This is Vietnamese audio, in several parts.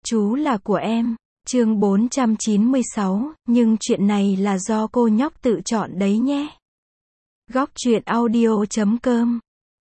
Chú là của em. Chương 496, nhưng chuyện này là do cô nhóc tự chọn đấy nhé. Góc truyện audio.com.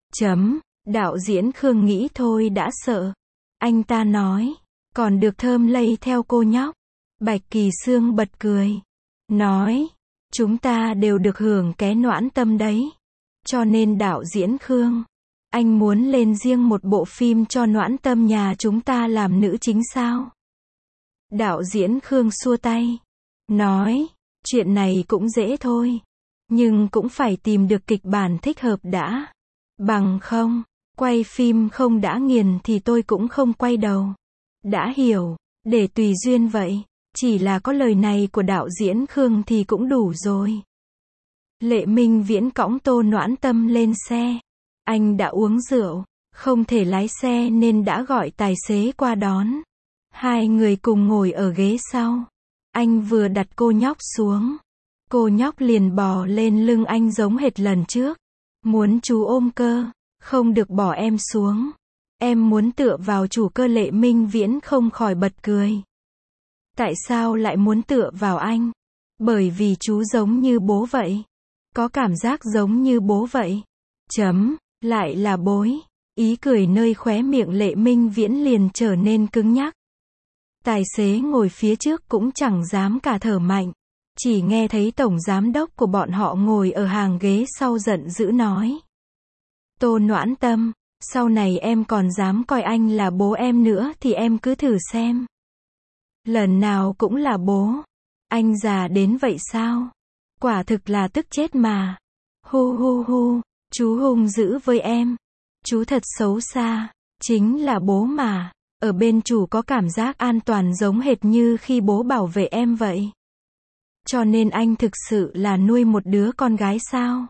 Đạo diễn Khương nghĩ thôi đã sợ. Anh ta nói, còn được thơm lây theo cô nhóc. Bạch Kỳ Sương bật cười. Nói, chúng ta đều được hưởng ké noãn tâm đấy. Cho nên đạo diễn Khương, anh muốn lên riêng một bộ phim cho noãn tâm nhà chúng ta làm nữ chính sao? Đạo diễn Khương xua tay. Nói, chuyện này cũng dễ thôi. Nhưng cũng phải tìm được kịch bản thích hợp đã. Bằng không, quay phim không đã nghiền thì tôi cũng không quay đầu. Đã hiểu, để tùy duyên vậy. Chỉ là có lời này của đạo diễn Khương thì cũng đủ rồi. Lệ Minh Viễn cõng Tô Noãn Tâm lên xe. Anh đã uống rượu, không thể lái xe nên đã gọi tài xế qua đón. Hai người cùng ngồi ở ghế sau. Anh vừa đặt cô nhóc xuống. Cô nhóc liền bò lên lưng anh giống hệt lần trước. Muốn chú ôm cơ, không được bỏ em xuống. Em muốn tựa vào chủ cơ. Lệ Minh Viễn không khỏi bật cười. Tại sao lại muốn tựa vào anh? Bởi vì chú giống như bố vậy. Có cảm giác giống như bố vậy. Lại là bối. Ý cười nơi khóe miệng Lệ Minh Viễn liền trở nên cứng nhắc. Tài xế ngồi phía trước cũng chẳng dám cả thở mạnh. Chỉ nghe thấy tổng giám đốc của bọn họ ngồi ở hàng ghế sau giận dữ nói. Tô Noãn Tâm, sau này em còn dám coi anh là bố em nữa thì em cứ thử xem. Lần nào cũng là bố. Anh già đến vậy sao? Quả thực là tức chết mà. Hu, chú hung dữ với em. Chú thật xấu xa. Chính là bố mà. Ở bên chủ có cảm giác an toàn giống hệt như khi bố bảo vệ em vậy. Cho nên anh thực sự là nuôi một đứa con gái sao?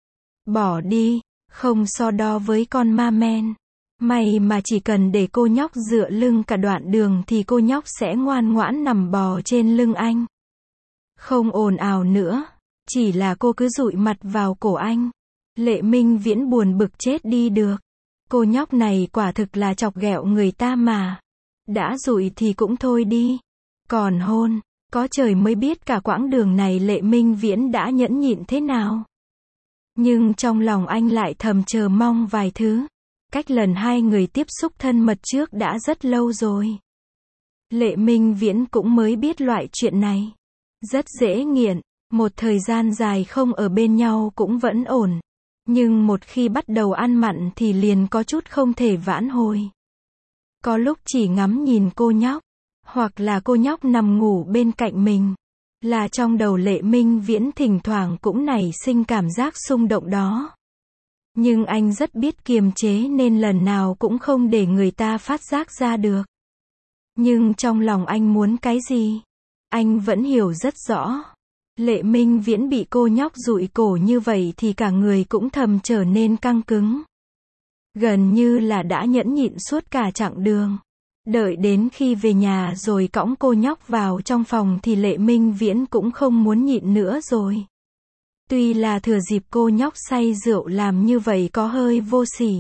Bỏ đi, không so đo với con ma men. May mà chỉ cần để cô nhóc dựa lưng cả đoạn đường thì cô nhóc sẽ ngoan ngoãn nằm bò trên lưng anh. Không ồn ào nữa, chỉ là cô cứ dụi mặt vào cổ anh. Lệ Minh Viễn buồn bực chết đi được. Cô nhóc này quả thực là chọc ghẹo người ta mà. Đã dụi thì cũng thôi đi. Còn hôn, có trời mới biết cả quãng đường này Lệ Minh Viễn đã nhẫn nhịn thế nào. Nhưng trong lòng anh lại thầm chờ mong vài thứ. Cách lần hai người tiếp xúc thân mật trước đã rất lâu rồi. Lệ Minh Viễn cũng mới biết loại chuyện này. Rất dễ nghiện, một thời gian dài không ở bên nhau cũng vẫn ổn. Nhưng một khi bắt đầu ăn mặn thì liền có chút không thể vãn hồi. Có lúc chỉ ngắm nhìn cô nhóc, hoặc là cô nhóc nằm ngủ bên cạnh mình, là trong đầu Lệ Minh Viễn thỉnh thoảng cũng nảy sinh cảm giác xung động đó. Nhưng anh rất biết kiềm chế nên lần nào cũng không để người ta phát giác ra được. Nhưng trong lòng anh muốn cái gì? Anh vẫn hiểu rất rõ. Lệ Minh Viễn bị cô nhóc dụi cổ như vậy thì cả người cũng thầm trở nên căng cứng. Gần như là đã nhẫn nhịn suốt cả chặng đường. Đợi đến khi về nhà rồi cõng cô nhóc vào trong phòng thì Lệ Minh Viễn cũng không muốn nhịn nữa rồi. Tuy là thừa dịp cô nhóc say rượu làm như vậy có hơi vô sỉ.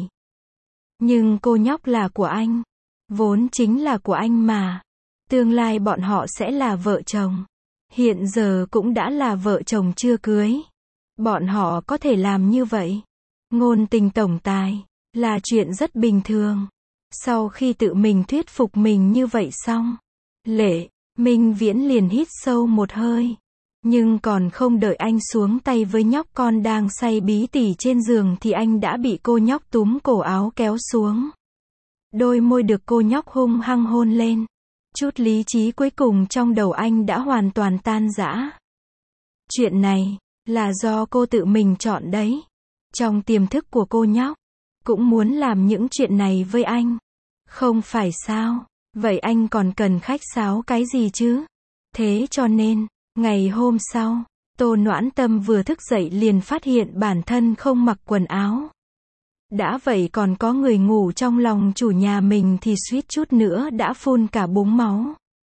Nhưng cô nhóc là của anh. Vốn chính là của anh mà. Tương lai bọn họ sẽ là vợ chồng. Hiện giờ cũng đã là vợ chồng chưa cưới. Bọn họ có thể làm như vậy. Ngôn tình tổng tài. Là chuyện rất bình thường. Sau khi tự mình thuyết phục mình như vậy xong. Lệ Minh Viễn liền hít sâu một hơi. Nhưng còn không đợi anh xuống tay với nhóc con đang say bí tỉ trên giường thì anh đã bị cô nhóc túm cổ áo kéo xuống. Đôi môi được cô nhóc hung hăng hôn lên. Chút lý trí cuối cùng trong đầu anh đã hoàn toàn tan rã. Chuyện này, là do cô tự mình chọn đấy. Trong tiềm thức của cô nhóc, cũng muốn làm những chuyện này với anh. Không phải sao? Vậy anh còn cần khách sáo cái gì chứ? Thế cho nên, ngày hôm sau, Tô Noãn Tâm vừa thức dậy liền phát hiện bản thân không mặc quần áo. Đã vậy còn có người ngủ trong lòng chủ nhà mình thì suýt chút nữa đã phun cả búng máu.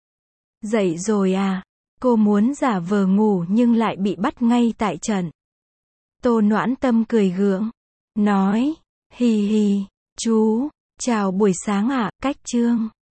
Dậy rồi à? Cô muốn giả vờ ngủ nhưng lại bị bắt ngay tại trận. Tô Noãn Tâm cười gượng. Nói, hì hì, chú, chào buổi sáng ạ, cách chương.